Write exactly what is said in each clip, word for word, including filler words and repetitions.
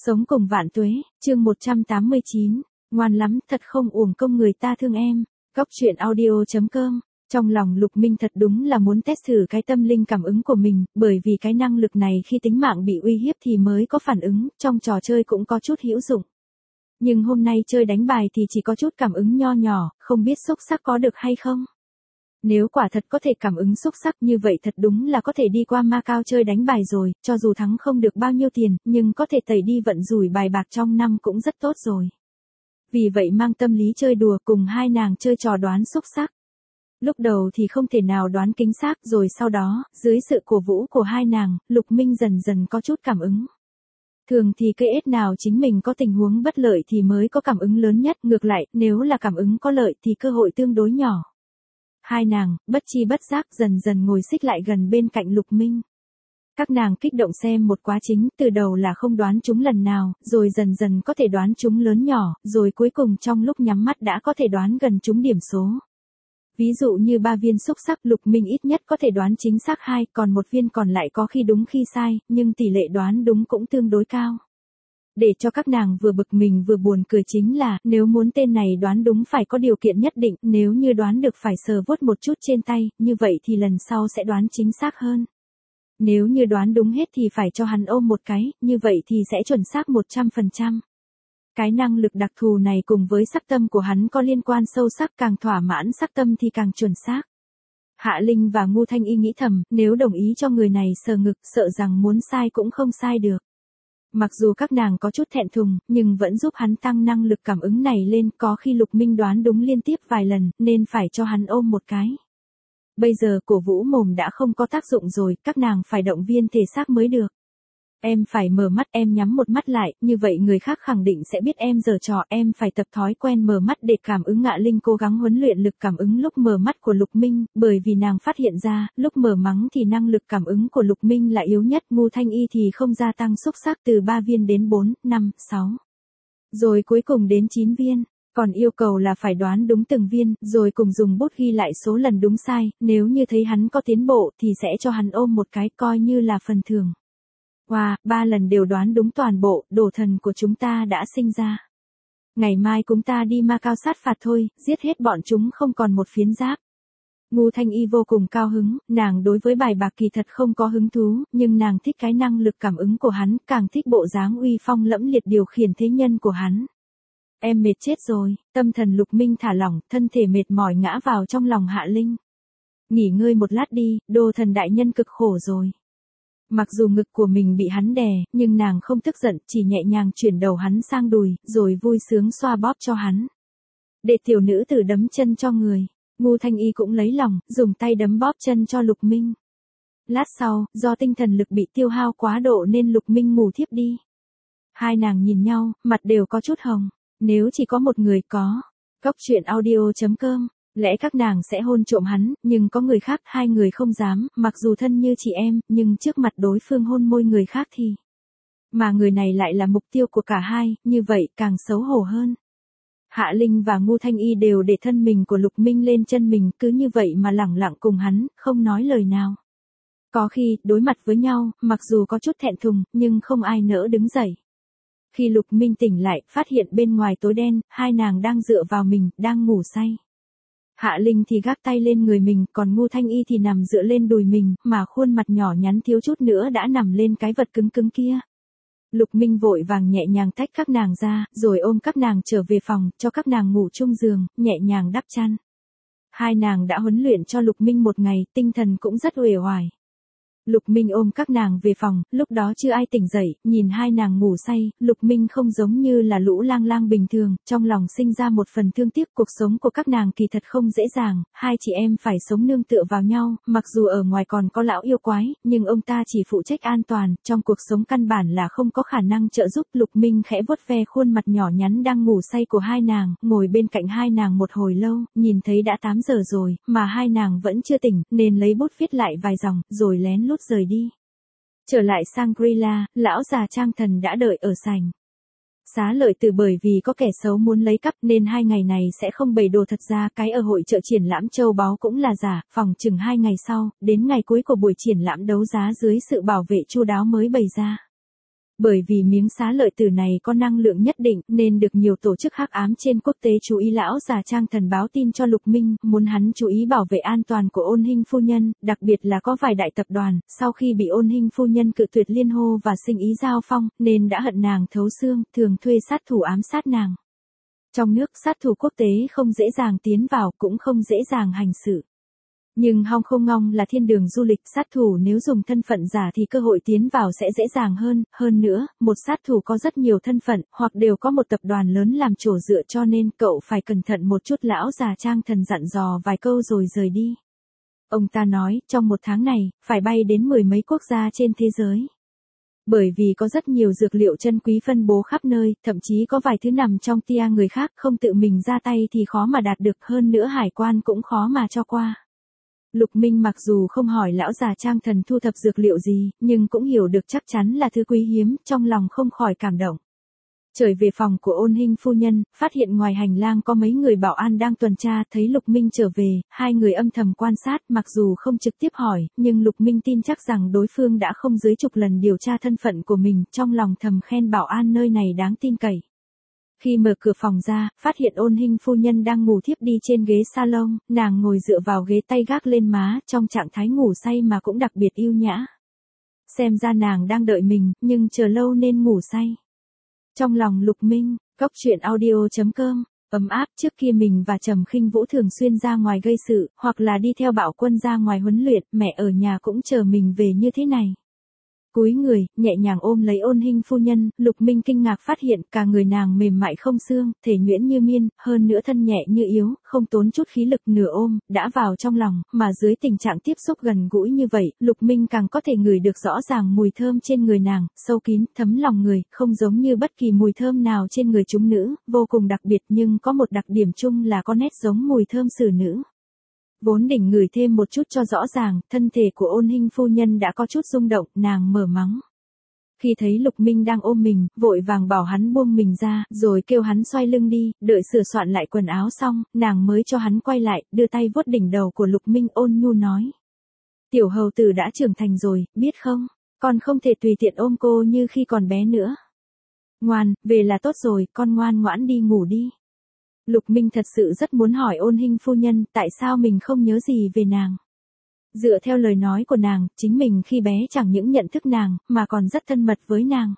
Sống cùng vạn tuế, chương một trăm tám mươi chín, ngoan lắm, thật không uổng công người ta thương em. Góc truyện audio chấm com. Trong lòng Lục Minh thật đúng là muốn test thử cái tâm linh cảm ứng của mình, bởi vì cái năng lực này khi tính mạng bị uy hiếp thì mới có phản ứng, trong trò chơi cũng có chút hữu dụng. Nhưng hôm nay chơi đánh bài thì chỉ có chút cảm ứng nho nhỏ, không biết xúc sắc có được hay không. Nếu quả thật có thể cảm ứng xúc sắc như vậy thật đúng là có thể đi qua Macau chơi đánh bài rồi, cho dù thắng không được bao nhiêu tiền, nhưng có thể tẩy đi vận rủi bài bạc trong năm cũng rất tốt rồi. Vì vậy mang tâm lý chơi đùa cùng hai nàng chơi trò đoán xúc sắc. Lúc đầu thì không thể nào đoán chính xác, rồi sau đó, dưới sự cổ vũ của hai nàng, Lục Minh dần dần có chút cảm ứng. Thường thì cây ết nào chính mình có tình huống bất lợi thì mới có cảm ứng lớn nhất, ngược lại, nếu là cảm ứng có lợi thì cơ hội tương đối nhỏ. Hai nàng, bất chi bất giác dần dần ngồi xích lại gần bên cạnh Lục Minh. Các nàng kích động xem một quá trình, từ đầu là không đoán chúng lần nào, rồi dần dần có thể đoán chúng lớn nhỏ, rồi cuối cùng trong lúc nhắm mắt đã có thể đoán gần chúng điểm số. Ví dụ như ba viên xúc sắc, Lục Minh ít nhất có thể đoán chính xác hai, còn một viên còn lại có khi đúng khi sai, nhưng tỷ lệ đoán đúng cũng tương đối cao. Để cho các nàng vừa bực mình vừa buồn cười chính là, nếu muốn tên này đoán đúng phải có điều kiện nhất định, nếu như đoán được phải sờ vuốt một chút trên tay, như vậy thì lần sau sẽ đoán chính xác hơn. Nếu như đoán đúng hết thì phải cho hắn ôm một cái, như vậy thì sẽ chuẩn xác một trăm phần trăm. Cái năng lực đặc thù này cùng với sắc tâm của hắn có liên quan sâu sắc, càng thỏa mãn sắc tâm thì càng chuẩn xác. Hạ Linh và Ngu Thanh Y nghĩ thầm, nếu đồng ý cho người này sờ ngực, sợ rằng muốn sai cũng không sai được. Mặc dù các nàng có chút thẹn thùng, nhưng vẫn giúp hắn tăng năng lực cảm ứng này lên, có khi Lục Minh đoán đúng liên tiếp vài lần, nên phải cho hắn ôm một cái. Bây giờ cổ vũ mồm đã không có tác dụng rồi, các nàng phải động viên thể xác mới được. Em phải mở mắt, em nhắm một mắt lại, như vậy người khác khẳng định sẽ biết em giở trò, em phải tập thói quen mở mắt để cảm ứng. Ngạ Linh cố gắng huấn luyện lực cảm ứng lúc mở mắt của Lục Minh, bởi vì nàng phát hiện ra, lúc mở mắng thì năng lực cảm ứng của Lục Minh là yếu nhất, Ngu Thanh Y thì không gia tăng xúc sắc từ ba viên đến bốn, năm, sáu. Rồi cuối cùng đến chín viên. Còn yêu cầu là phải đoán đúng từng viên, rồi cùng dùng bút ghi lại số lần đúng sai, nếu như thấy hắn có tiến bộ thì sẽ cho hắn ôm một cái, coi như là phần thưởng. Wow, ba lần đều đoán đúng toàn bộ, đồ thần của chúng ta đã sinh ra. Ngày mai chúng ta đi Macau sát phạt thôi, giết hết bọn chúng không còn một phiến giáp. Ngu Thanh Y vô cùng cao hứng, nàng đối với bài bạc kỳ thật không có hứng thú, nhưng nàng thích cái năng lực cảm ứng của hắn, càng thích bộ dáng uy phong lẫm liệt điều khiển thế nhân của hắn. Em mệt chết rồi, tâm thần Lục Minh thả lỏng, thân thể mệt mỏi ngã vào trong lòng Hạ Linh. Nghỉ ngơi một lát đi, đồ thần đại nhân cực khổ rồi. Mặc dù ngực của mình bị hắn đè, nhưng nàng không tức giận, chỉ nhẹ nhàng chuyển đầu hắn sang đùi, rồi vui sướng xoa bóp cho hắn. Để tiểu nữ tử đấm chân cho người. Ngu Thanh Y cũng lấy lòng, dùng tay đấm bóp chân cho Lục Minh. Lát sau, do tinh thần lực bị tiêu hao quá độ nên Lục Minh ngủ thiếp đi. Hai nàng nhìn nhau, mặt đều có chút hồng. Nếu chỉ có một người có. Góc truyện audio chấm com. Lẽ các nàng sẽ hôn trộm hắn, nhưng có người khác, hai người không dám, mặc dù thân như chị em, nhưng trước mặt đối phương hôn môi người khác thì. Mà người này lại là mục tiêu của cả hai, như vậy càng xấu hổ hơn. Hạ Linh và Ngu Thanh Y đều để thân mình của Lục Minh lên chân mình, cứ như vậy mà lẳng lặng cùng hắn, không nói lời nào. Có khi, đối mặt với nhau, mặc dù có chút thẹn thùng, nhưng không ai nỡ đứng dậy. Khi Lục Minh tỉnh lại, phát hiện bên ngoài tối đen, hai nàng đang dựa vào mình, đang ngủ say. Hạ Linh thì gác tay lên người mình, còn Ngu Thanh Y thì nằm dựa lên đùi mình, mà khuôn mặt nhỏ nhắn thiếu chút nữa đã nằm lên cái vật cứng cứng kia. Lục Minh vội vàng nhẹ nhàng tách các nàng ra, rồi ôm các nàng trở về phòng, cho các nàng ngủ chung giường, nhẹ nhàng đắp chăn. Hai nàng đã huấn luyện cho Lục Minh một ngày, tinh thần cũng rất uể oải. Lục Minh ôm các nàng về phòng, lúc đó chưa ai tỉnh dậy, nhìn hai nàng ngủ say, Lục Minh không giống như là lũ lang lang bình thường, trong lòng sinh ra một phần thương tiếc. Cuộc sống của các nàng kỳ thật không dễ dàng, hai chị em phải sống nương tựa vào nhau, mặc dù ở ngoài còn có lão yêu quái, nhưng ông ta chỉ phụ trách an toàn, trong cuộc sống căn bản là không có khả năng trợ giúp. Lục Minh khẽ vuốt ve khuôn mặt nhỏ nhắn đang ngủ say của hai nàng, ngồi bên cạnh hai nàng một hồi lâu, nhìn thấy đã tám giờ rồi, mà hai nàng vẫn chưa tỉnh, nên lấy bút viết lại vài dòng, rồi lén lút rời đi. Trở lại Shangri-La, lão già Trang Thần đã đợi ở sảnh. Xá lợi từ bởi vì có kẻ xấu muốn lấy cắp nên hai ngày này sẽ không bày đồ. Thật ra cái ở hội chợ triển lãm châu báu cũng là giả, phòng chừng hai ngày sau, đến ngày cuối của buổi triển lãm đấu giá dưới sự bảo vệ chu đáo mới bày ra. Bởi vì miếng xá lợi tử này có năng lượng nhất định nên được nhiều tổ chức hắc ám trên quốc tế chú ý. Lão già Trang Thần báo tin cho Lục Minh, muốn hắn chú ý bảo vệ an toàn của Ôn Hinh phu nhân, đặc biệt là có vài đại tập đoàn, sau khi bị Ôn Hinh phu nhân cự tuyệt liên hô và sinh ý giao phong, nên đã hận nàng thấu xương, thường thuê sát thủ ám sát nàng. Trong nước sát thủ quốc tế không dễ dàng tiến vào, cũng không dễ dàng hành sự. Nhưng Hong Kong Ngong là thiên đường du lịch, sát thủ nếu dùng thân phận giả thì cơ hội tiến vào sẽ dễ dàng hơn, hơn nữa, một sát thủ có rất nhiều thân phận, hoặc đều có một tập đoàn lớn làm chỗ dựa, cho nên cậu phải cẩn thận một chút. Lão già Trang Thần dặn dò vài câu rồi rời đi. Ông ta nói, trong một tháng này, phải bay đến mười mấy quốc gia trên thế giới. Bởi vì có rất nhiều dược liệu chân quý phân bố khắp nơi, thậm chí có vài thứ nằm trong tia người khác, không tự mình ra tay thì khó mà đạt được, hơn nữa hải quan cũng khó mà cho qua. Lục Minh mặc dù không hỏi lão già Trang Thần thu thập dược liệu gì, nhưng cũng hiểu được chắc chắn là thứ quý hiếm, trong lòng không khỏi cảm động. Trở về phòng của Ôn Hinh phu nhân, phát hiện ngoài hành lang có mấy người bảo an đang tuần tra, thấy Lục Minh trở về, hai người âm thầm quan sát, mặc dù không trực tiếp hỏi, nhưng Lục Minh tin chắc rằng đối phương đã không dưới chục lần điều tra thân phận của mình, trong lòng thầm khen bảo an nơi này đáng tin cậy. Khi mở cửa phòng ra, phát hiện Ôn Hinh phu nhân đang ngủ thiếp đi trên ghế salon, nàng ngồi dựa vào ghế tay gác lên má, trong trạng thái ngủ say mà cũng đặc biệt yêu nhã. Xem ra nàng đang đợi mình, nhưng chờ lâu nên ngủ say. Trong lòng Lục Minh, Cốc Truyện Audio chấm com, ấm áp. Trước kia mình và Trầm Khinh Vũ thường xuyên ra ngoài gây sự, hoặc là đi theo Bảo Quân ra ngoài huấn luyện, mẹ ở nhà cũng chờ mình về như thế này. Cúi người, nhẹ nhàng ôm lấy Ôn Hinh phu nhân, Lục Minh kinh ngạc phát hiện cả người nàng mềm mại không xương, thể nhuyễn như miên, hơn nữa thân nhẹ như yếu, không tốn chút khí lực, nửa ôm, đã vào trong lòng, mà dưới tình trạng tiếp xúc gần gũi như vậy, Lục Minh càng có thể ngửi được rõ ràng mùi thơm trên người nàng, sâu kín, thấm lòng người, không giống như bất kỳ mùi thơm nào trên người chúng nữ, vô cùng đặc biệt, nhưng có một đặc điểm chung là có nét giống mùi thơm xử nữ. Vốn định ngửi thêm một chút cho rõ ràng, thân thể của Ôn Hinh phu nhân đã có chút rung động, nàng mở mắng. Khi thấy Lục Minh đang ôm mình, vội vàng bảo hắn buông mình ra, rồi kêu hắn xoay lưng đi, đợi sửa soạn lại quần áo xong, nàng mới cho hắn quay lại, đưa tay vuốt đỉnh đầu của Lục Minh, ôn nhu nói. Tiểu hầu tử đã trưởng thành rồi, biết không, con không thể tùy tiện ôm cô như khi còn bé nữa. Ngoan, về là tốt rồi, con ngoan ngoãn đi ngủ đi. Lục Minh thật sự rất muốn hỏi Ôn Hinh phu nhân tại sao mình không nhớ gì về nàng. Dựa theo lời nói của nàng, chính mình khi bé chẳng những nhận thức nàng, mà còn rất thân mật với nàng.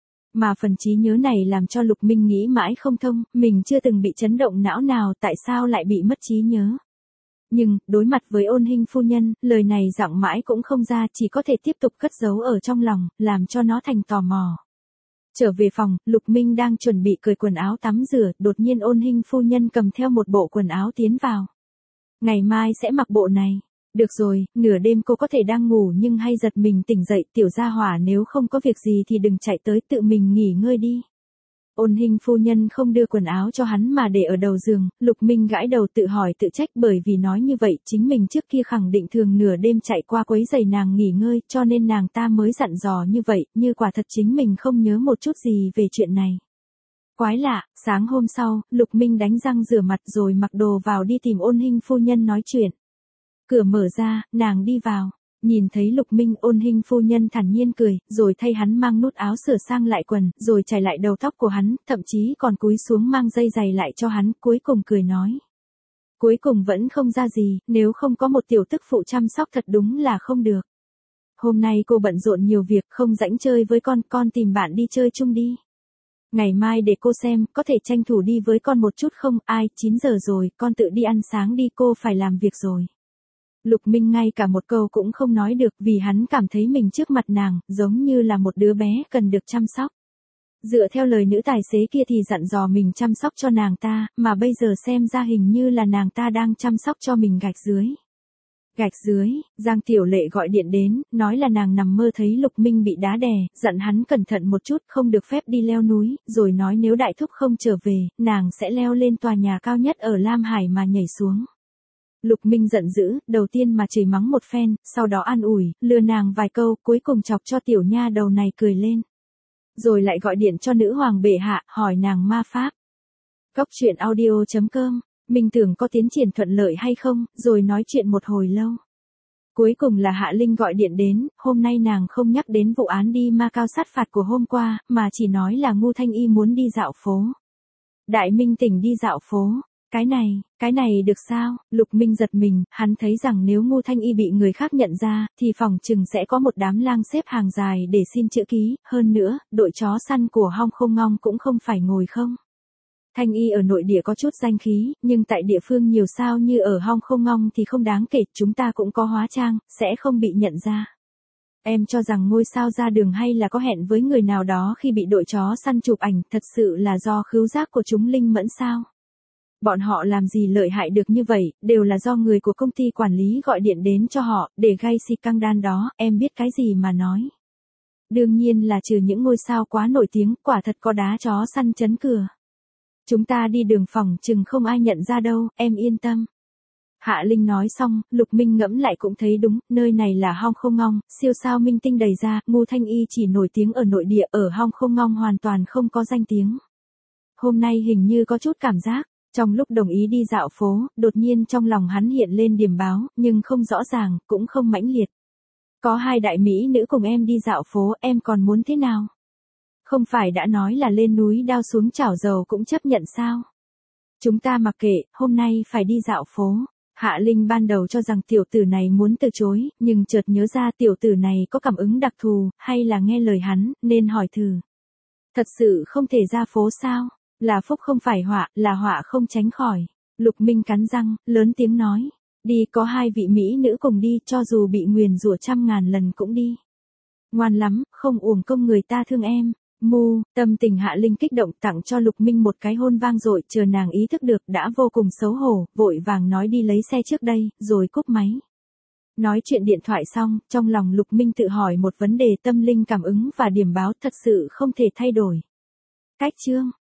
Mà phần trí nhớ này làm cho Lục Minh nghĩ mãi không thông, mình chưa từng bị chấn động não nào, tại sao lại bị mất trí nhớ. Nhưng, đối mặt với Ôn Hinh phu nhân, lời này giọng mãi cũng không ra, chỉ có thể tiếp tục cất giấu ở trong lòng, làm cho nó thành tò mò. Trở về phòng, Lục Minh đang chuẩn bị cởi quần áo tắm rửa, đột nhiên Ôn Hinh phu nhân cầm theo một bộ quần áo tiến vào. Ngày mai sẽ mặc bộ này. Được rồi, nửa đêm cô có thể đang ngủ nhưng hay giật mình tỉnh dậy, tiểu gia hỏa nếu không có việc gì thì đừng chạy tới, tự mình nghỉ ngơi đi. Ôn Hinh phu nhân không đưa quần áo cho hắn mà để ở đầu giường, Lục Minh gãi đầu tự hỏi tự trách, bởi vì nói như vậy chính mình trước kia khẳng định thường nửa đêm chạy qua quấy giày nàng nghỉ ngơi, cho nên nàng ta mới dặn dò như vậy, như quả thật chính mình không nhớ một chút gì về chuyện này. Quái lạ, sáng hôm sau, Lục Minh đánh răng rửa mặt rồi mặc đồ vào đi tìm Ôn Hinh phu nhân nói chuyện. Cửa mở ra, nàng đi vào. Nhìn thấy Lục Minh, Ôn Hinh phu nhân thản nhiên cười, rồi thay hắn mang nút áo sửa sang lại quần, rồi chải lại đầu tóc của hắn, thậm chí còn cúi xuống mang dây giày lại cho hắn, cuối cùng cười nói. Cuối cùng vẫn không ra gì, nếu không có một tiểu tức phụ chăm sóc thật đúng là không được. Hôm nay cô bận rộn nhiều việc, không rảnh chơi với con, con tìm bạn đi chơi chung đi. Ngày mai để cô xem, có thể tranh thủ đi với con một chút không, ai, chín giờ rồi, con tự đi ăn sáng đi, cô phải làm việc rồi. Lục Minh ngay cả một câu cũng không nói được vì hắn cảm thấy mình trước mặt nàng, giống như là một đứa bé cần được chăm sóc. Dựa theo lời nữ tài xế kia thì dặn dò mình chăm sóc cho nàng ta, mà bây giờ xem ra hình như là nàng ta đang chăm sóc cho mình gạch dưới. Gạch dưới, Giang Tiểu Lệ gọi điện đến, nói là nàng nằm mơ thấy Lục Minh bị đá đè, dặn hắn cẩn thận một chút, không được phép đi leo núi, rồi nói nếu đại thúc không trở về, nàng sẽ leo lên tòa nhà cao nhất ở Lam Hải mà nhảy xuống. Lục Minh giận dữ, đầu tiên mà chửi mắng một phen, sau đó an ủi, lừa nàng vài câu, cuối cùng chọc cho tiểu nha đầu này cười lên. Rồi lại gọi điện cho nữ hoàng bệ hạ, hỏi nàng ma pháp. Cốc Truyện Audio chấm com, mình tưởng có tiến triển thuận lợi hay không, rồi nói chuyện một hồi lâu. Cuối cùng là Hạ Linh gọi điện đến, hôm nay nàng không nhắc đến vụ án đi Macau sát phạt của hôm qua, mà chỉ nói là Ngô Thanh Y muốn đi dạo phố. Đại Minh tỉnh đi dạo phố. Cái này, cái này được sao? Lục Minh giật mình, hắn thấy rằng nếu Ngô Thanh Y bị người khác nhận ra, thì phòng chừng sẽ có một đám lang xếp hàng dài để xin chữ ký, hơn nữa, đội chó săn của Hong Không Ngong cũng không phải ngồi không. Thanh Y ở nội địa có chút danh khí, nhưng tại địa phương nhiều sao như ở Hong Không Ngong thì không đáng kể, chúng ta cũng có hóa trang, sẽ không bị nhận ra. Em cho rằng ngôi sao ra đường hay là có hẹn với người nào đó khi bị đội chó săn chụp ảnh, thật sự là do khứu giác của chúng linh mẫn sao? Bọn họ làm gì lợi hại được như vậy, đều là do người của công ty quản lý gọi điện đến cho họ, để gây si căng đan đó, em biết cái gì mà nói. Đương nhiên là trừ những ngôi sao quá nổi tiếng, quả thật có đá chó săn chấn cửa. Chúng ta đi đường phòng chừng không ai nhận ra đâu, em yên tâm. Hạ Linh nói xong, Lục Minh ngẫm lại cũng thấy đúng, nơi này là Hong Không Ngong, siêu sao minh tinh đầy ra, Ngô Thanh Y chỉ nổi tiếng ở nội địa, ở Hong Không Ngong hoàn toàn không có danh tiếng. Hôm nay hình như có chút cảm giác, trong lúc đồng ý đi dạo phố, đột nhiên trong lòng hắn hiện lên điểm báo, nhưng không rõ ràng, cũng không mãnh liệt. Có hai đại mỹ nữ cùng em đi dạo phố, em còn muốn thế nào? Không phải đã nói là lên núi đao xuống chảo dầu cũng chấp nhận sao? Chúng ta mặc kệ, hôm nay phải đi dạo phố. Hạ Linh ban đầu cho rằng tiểu tử này muốn từ chối, nhưng chợt nhớ ra tiểu tử này có cảm ứng đặc thù, hay là nghe lời hắn, nên hỏi thử. Thật sự không thể ra phố sao? Là phúc không phải họa, là họa không tránh khỏi. Lục Minh cắn răng, lớn tiếng nói. Đi, có hai vị mỹ nữ cùng đi, cho dù bị nguyền rủa trăm ngàn lần cũng đi. Ngoan lắm, không uổng công người ta thương em. Mu, tâm tình Hạ Linh kích động tặng cho Lục Minh một cái hôn vang dội, chờ nàng ý thức được đã vô cùng xấu hổ, vội vàng nói đi lấy xe trước đây, rồi cúp máy. Nói chuyện điện thoại xong, trong lòng Lục Minh tự hỏi một vấn đề, tâm linh cảm ứng và điểm báo thật sự không thể thay đổi. Cách chương